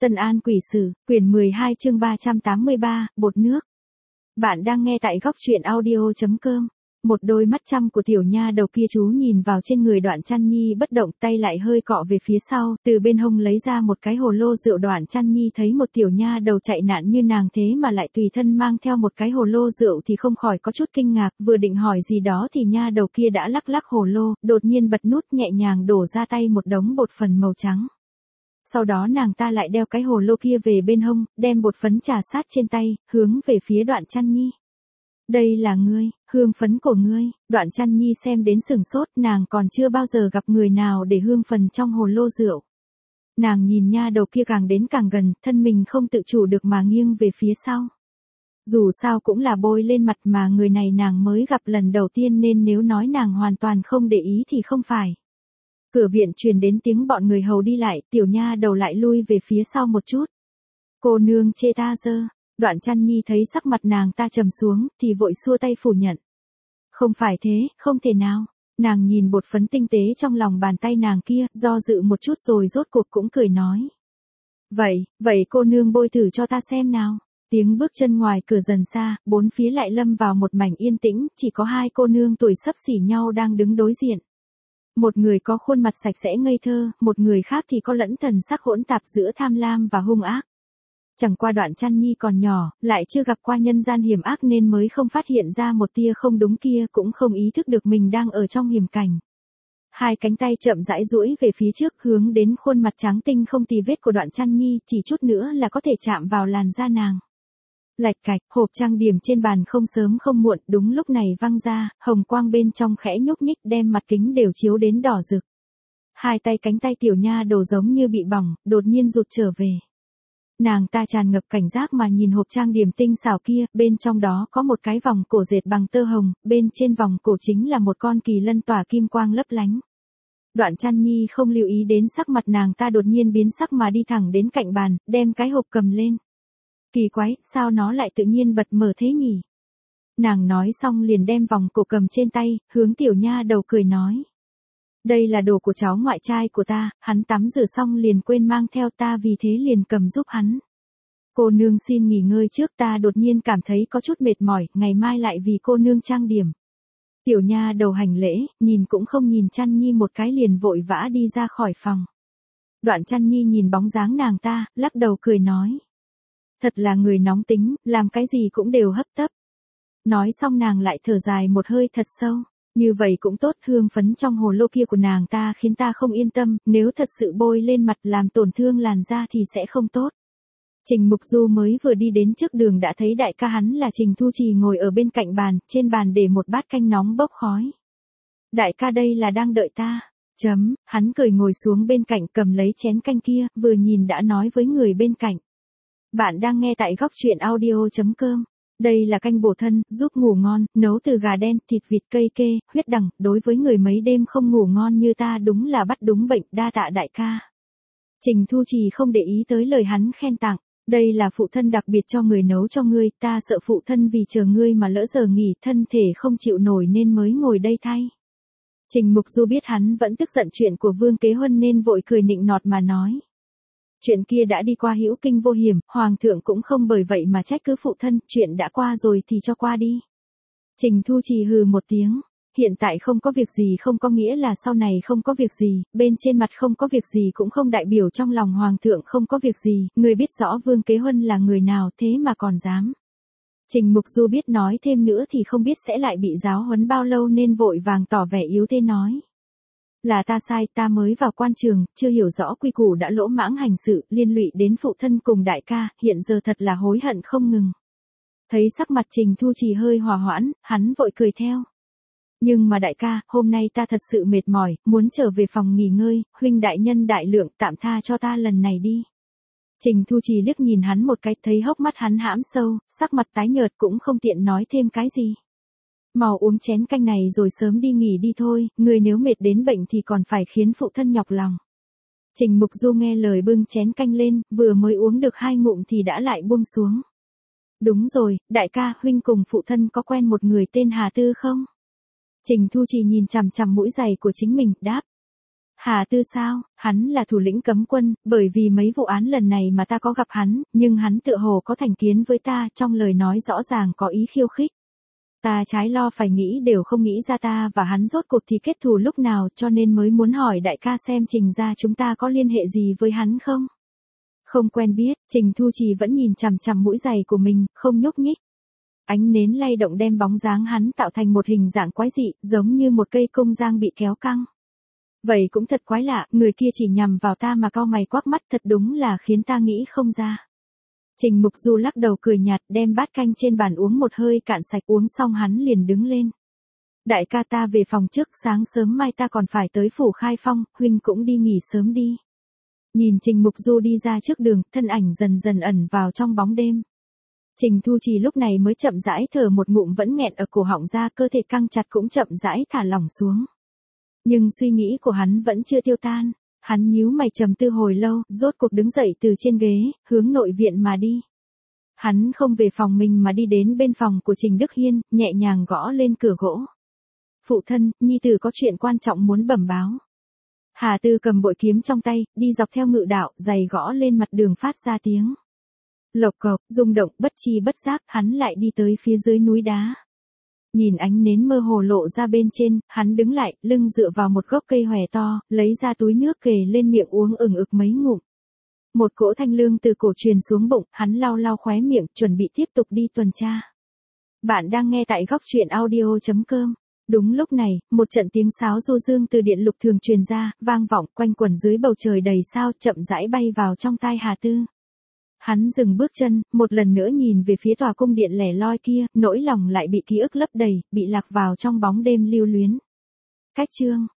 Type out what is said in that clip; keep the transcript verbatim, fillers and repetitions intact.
Tân An Quỷ Sử, quyển mười hai chương ba trăm tám mươi ba, bột nước. Bạn đang nghe tại góc truyện audio chấm com. Một đôi mắt chăm của tiểu nha đầu kia chú nhìn vào trên người Đoạn Chăn Nhi bất động, tay lại hơi cọ về phía sau, từ bên hông lấy ra một cái hồ lô rượu. Đoạn Chăn Nhi thấy một tiểu nha đầu chạy nạn như nàng thế mà lại tùy thân mang theo một cái hồ lô rượu thì không khỏi có chút kinh ngạc, vừa định hỏi gì đó thì nha đầu kia đã lắc lắc hồ lô, đột nhiên bật nút nhẹ nhàng đổ ra tay một đống bột phấn màu trắng. Sau đó nàng ta lại đeo cái hồ lô kia về bên hông, đem bột phấn trà sát trên tay, hướng về phía Đoạn Chăn Nhi. Đây là ngươi, hương phấn của ngươi. Đoạn Chăn Nhi xem đến sửng sốt, nàng còn chưa bao giờ gặp người nào để hương phần trong hồ lô rượu. Nàng nhìn nha đầu kia càng đến càng gần, thân mình không tự chủ được mà nghiêng về phía sau. Dù sao cũng là bôi lên mặt mà người này nàng mới gặp lần đầu tiên nên nếu nói nàng hoàn toàn không để ý thì không phải. Cửa viện truyền đến tiếng bọn người hầu đi lại, tiểu nha đầu lại lui về phía sau một chút. Cô nương chê ta dơ. Đoạn Chăn Nhi thấy sắc mặt nàng ta trầm xuống, thì vội xua tay phủ nhận. Không phải thế, không thể nào. Nàng nhìn bột phấn tinh tế trong lòng bàn tay nàng kia, do dự một chút rồi rốt cuộc cũng cười nói. Vậy, vậy cô nương bôi thử cho ta xem nào. Tiếng bước chân ngoài cửa dần xa, bốn phía lại lâm vào một mảnh yên tĩnh, chỉ có hai cô nương tuổi xấp xỉ nhau đang đứng đối diện. Một người có khuôn mặt sạch sẽ ngây thơ, một người khác thì có lẫn thần sắc hỗn tạp giữa tham lam và hung ác. Chẳng qua Đoạn Chăn Nhi còn nhỏ, lại chưa gặp qua nhân gian hiểm ác nên mới không phát hiện ra một tia không đúng kia, cũng không ý thức được mình đang ở trong hiểm cảnh. Hai cánh tay chậm rãi duỗi về phía trước hướng đến khuôn mặt trắng tinh không tì vết của Đoạn Chăn Nhi, chỉ chút nữa là có thể chạm vào làn da nàng. Lạch cạch, hộp trang điểm trên bàn không sớm không muộn, đúng lúc này văng ra, hồng quang bên trong khẽ nhúc nhích đem mặt kính đều chiếu đến đỏ rực. Hai tay cánh tay tiểu nha đầu giống như bị bỏng, đột nhiên rụt trở về. Nàng ta tràn ngập cảnh giác mà nhìn hộp trang điểm tinh xảo kia, bên trong đó có một cái vòng cổ dệt bằng tơ hồng, bên trên vòng cổ chính là một con kỳ lân tỏa kim quang lấp lánh. Đoạn Chăn Nhi không lưu ý đến sắc mặt nàng ta đột nhiên biến sắc mà đi thẳng đến cạnh bàn, đem cái hộp cầm lên. Kỳ quái, sao nó lại tự nhiên bật mở thế nhỉ? Nàng nói xong liền đem vòng cổ cầm trên tay, hướng tiểu nha đầu cười nói. Đây là đồ của cháu ngoại trai của ta, hắn tắm rửa xong liền quên mang theo ta vì thế liền cầm giúp hắn. Cô nương xin nghỉ ngơi trước, ta đột nhiên cảm thấy có chút mệt mỏi, ngày mai lại vì cô nương trang điểm. Tiểu nha đầu hành lễ, nhìn cũng không nhìn Chăn Nhi một cái liền vội vã đi ra khỏi phòng. Đoạn Chăn Nhi nhìn bóng dáng nàng ta, lắc đầu cười nói. Thật là người nóng tính, làm cái gì cũng đều hấp tấp. Nói xong nàng lại thở dài một hơi thật sâu. Như vậy cũng tốt, hương phấn trong hồ lô kia của nàng ta khiến ta không yên tâm, nếu thật sự bôi lên mặt làm tổn thương làn da thì sẽ không tốt. Trình Mục Du mới vừa đi đến trước đường đã thấy đại ca hắn là Trình Thu Trì ngồi ở bên cạnh bàn, trên bàn để một bát canh nóng bốc khói. Đại ca đây là đang đợi ta. Chấm, hắn cười ngồi xuống bên cạnh cầm lấy chén canh kia, vừa nhìn đã nói với người bên cạnh. Bạn đang nghe tại góc truyện audio chấm com. Đây là canh bổ thân, giúp ngủ ngon, nấu từ gà đen, thịt vịt, cây kê, huyết đằng, đối với người mấy đêm không ngủ ngon như ta đúng là bắt đúng bệnh, đa tạ đại ca. Trình Thu Trì không để ý tới lời hắn khen tặng, đây là phụ thân đặc biệt cho người nấu cho ngươi, ta sợ phụ thân vì chờ ngươi mà lỡ giờ nghỉ, thân thể không chịu nổi nên mới ngồi đây thay. Trình Mục Du biết hắn vẫn tức giận chuyện của Vương Kế Huân nên vội cười nịnh nọt mà nói. Chuyện kia đã đi qua hữu kinh vô hiểm, hoàng thượng cũng không bởi vậy mà trách cứ phụ thân, chuyện đã qua rồi thì cho qua đi. Trình Thu Trì hừ một tiếng, hiện tại không có việc gì không có nghĩa là sau này không có việc gì, bên trên mặt không có việc gì cũng không đại biểu trong lòng hoàng thượng không có việc gì, người biết rõ Vương Kế Huân là người nào thế mà còn dám. Trình Mục Du biết nói thêm nữa thì không biết sẽ lại bị giáo huấn bao lâu nên vội vàng tỏ vẻ yếu thế nói. Là ta sai, ta mới vào quan trường, chưa hiểu rõ quy củ đã lỗ mãng hành sự, liên lụy đến phụ thân cùng đại ca, hiện giờ thật là hối hận không ngừng. Thấy sắc mặt Trình Thu Trì hơi hòa hoãn, hắn vội cười theo. Nhưng mà đại ca, hôm nay ta thật sự mệt mỏi, muốn trở về phòng nghỉ ngơi, huynh đại nhân đại lượng tạm tha cho ta lần này đi. Trình Thu Trì liếc nhìn hắn một cái, thấy hốc mắt hắn hãm sâu, sắc mặt tái nhợt cũng không tiện nói thêm cái gì. Mau uống chén canh này rồi sớm đi nghỉ đi thôi, người nếu mệt đến bệnh thì còn phải khiến phụ thân nhọc lòng. Trình Mục Du nghe lời bưng chén canh lên, vừa mới uống được hai ngụm thì đã lại buông xuống. Đúng rồi, đại ca, huynh cùng phụ thân có quen một người tên Hà Tư không? Trình Thu Trì nhìn chằm chằm mũi giày của chính mình, đáp. Hà Tư sao, hắn là thủ lĩnh cấm quân, bởi vì mấy vụ án lần này mà ta có gặp hắn, nhưng hắn tựa hồ có thành kiến với ta, trong lời nói rõ ràng có ý khiêu khích. Ta trái lo phải nghĩ đều không nghĩ ra ta và hắn rốt cuộc thì kết thù lúc nào, cho nên mới muốn hỏi đại ca xem Trình gia chúng ta có liên hệ gì với hắn không? Không quen biết, Trình Thu Trì vẫn nhìn chằm chằm mũi giày của mình, không nhúc nhích. Ánh nến lay động đem bóng dáng hắn tạo thành một hình dạng quái dị, giống như một cây cung giang bị kéo căng. Vậy cũng thật quái lạ, người kia chỉ nhằm vào ta mà cau mày quắc mắt, thật đúng là khiến ta nghĩ không ra. Trình Mục Du lắc đầu cười nhạt, đem bát canh trên bàn uống một hơi cạn sạch, uống xong hắn liền đứng lên. Đại ca ta về phòng trước, sáng sớm mai ta còn phải tới phủ Khai Phong, huynh cũng đi nghỉ sớm đi. Nhìn Trình Mục Du đi ra trước đường, thân ảnh dần dần ẩn vào trong bóng đêm. Trình Thu Trì lúc này mới chậm rãi thở một ngụm vẫn nghẹn ở cổ họng ra, cơ thể căng chặt cũng chậm rãi thả lỏng xuống. Nhưng suy nghĩ của hắn vẫn chưa tiêu tan, hắn nhíu mày trầm tư hồi lâu, rốt cuộc đứng dậy từ trên ghế, hướng nội viện mà đi. Hắn không về phòng mình mà đi đến bên phòng của Trình Đức Hiên, nhẹ nhàng gõ lên cửa gỗ. Phụ thân, nhi tử có chuyện quan trọng muốn bẩm báo. Hà Tư cầm bội kiếm trong tay, đi dọc theo ngự đạo, giày gõ lên mặt đường phát ra tiếng. Lộc cộc, rung động, bất chi bất giác, hắn lại đi tới phía dưới núi đá. Nhìn ánh nến mơ hồ lộ ra bên trên, hắn đứng lại, lưng dựa vào một gốc cây hòe to, lấy ra túi nước kề lên miệng uống ừng ực mấy ngụm. Một cỗ thanh lương từ cổ truyền xuống bụng, hắn lau lau khóe miệng, chuẩn bị tiếp tục đi tuần tra. Bạn đang nghe tại góc truyện audio chấm com. Đúng lúc này, một trận tiếng sáo du dương từ điện lục thường truyền ra, vang vọng quanh quẩn dưới bầu trời đầy sao, chậm rãi bay vào trong tai Hà Tư. Hắn dừng bước chân, một lần nữa nhìn về phía tòa cung điện lẻ loi kia, nỗi lòng lại bị ký ức lấp đầy, bị lạc vào trong bóng đêm lưu luyến. Cách chương